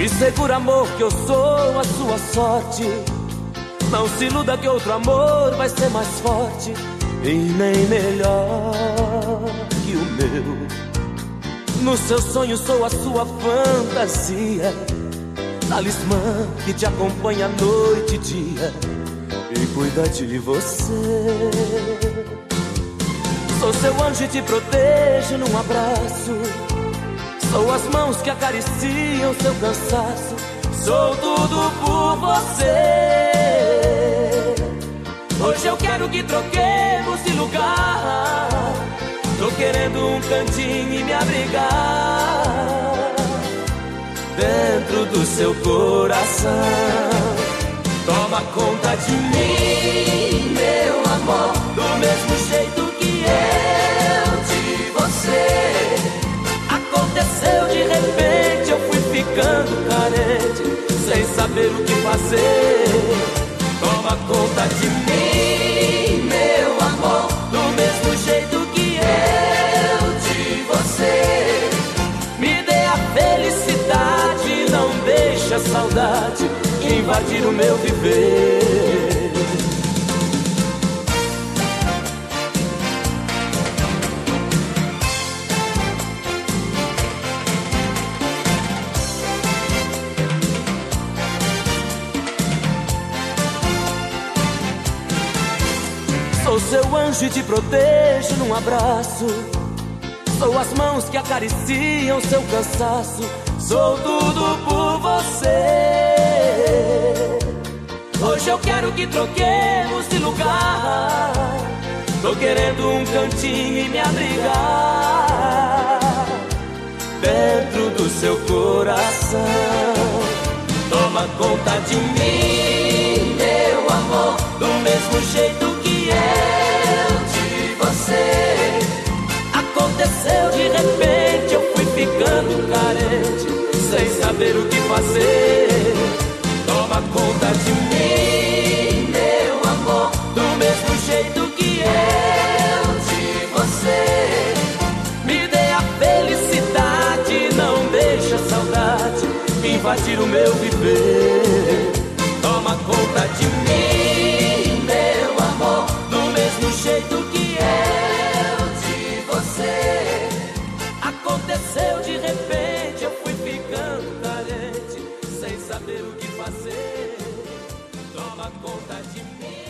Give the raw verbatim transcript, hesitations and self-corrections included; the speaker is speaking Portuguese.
Me segura, amor, que eu sou a sua sorte. Não se iluda que outro amor vai ser mais forte e nem melhor que o meu. No seu sonho sou a sua fantasia, talismã que te acompanha noite e dia e cuida de você. Sou seu anjo e te protejo num abraço. Sou as mãos que acariciam seu cansaço. Sou tudo por você. Hoje eu quero que troquemos de lugar. Tô querendo um cantinho e me abrigar dentro do seu coração. Toma conta de mim, meu amor, do mesmo jeito que eu de você. Aconteceu de repente, eu fui ficando carente, sem saber o que fazer. Toma conta de mim, meu amor, do mesmo jeito que eu de você. Me dê a felicidade, não deixe a saudade invadir o meu viver. Sou seu anjo e te protejo num abraço. Sou as mãos que acariciam seu cansaço. Sou tudo por você. Hoje eu quero que troquemos de lugar. Tô querendo um cantinho e me abrigar dentro do seu coração. Toma conta de mim, meu amor, do mesmo jeito que eu de você. Aconteceu de repente, eu fui ficando carente, sem saber o que fazer. Toma conta de mim, meu amor, do mesmo jeito que eu de você. Me dê a felicidade, não deixe a saudade invadir o meu viver. Toma conta de mim, meu amor, do mesmo jeito que eu de você. Aconteceu de repente, eu fui ficando carente, sem saber o que fazer. Toma conta de mim.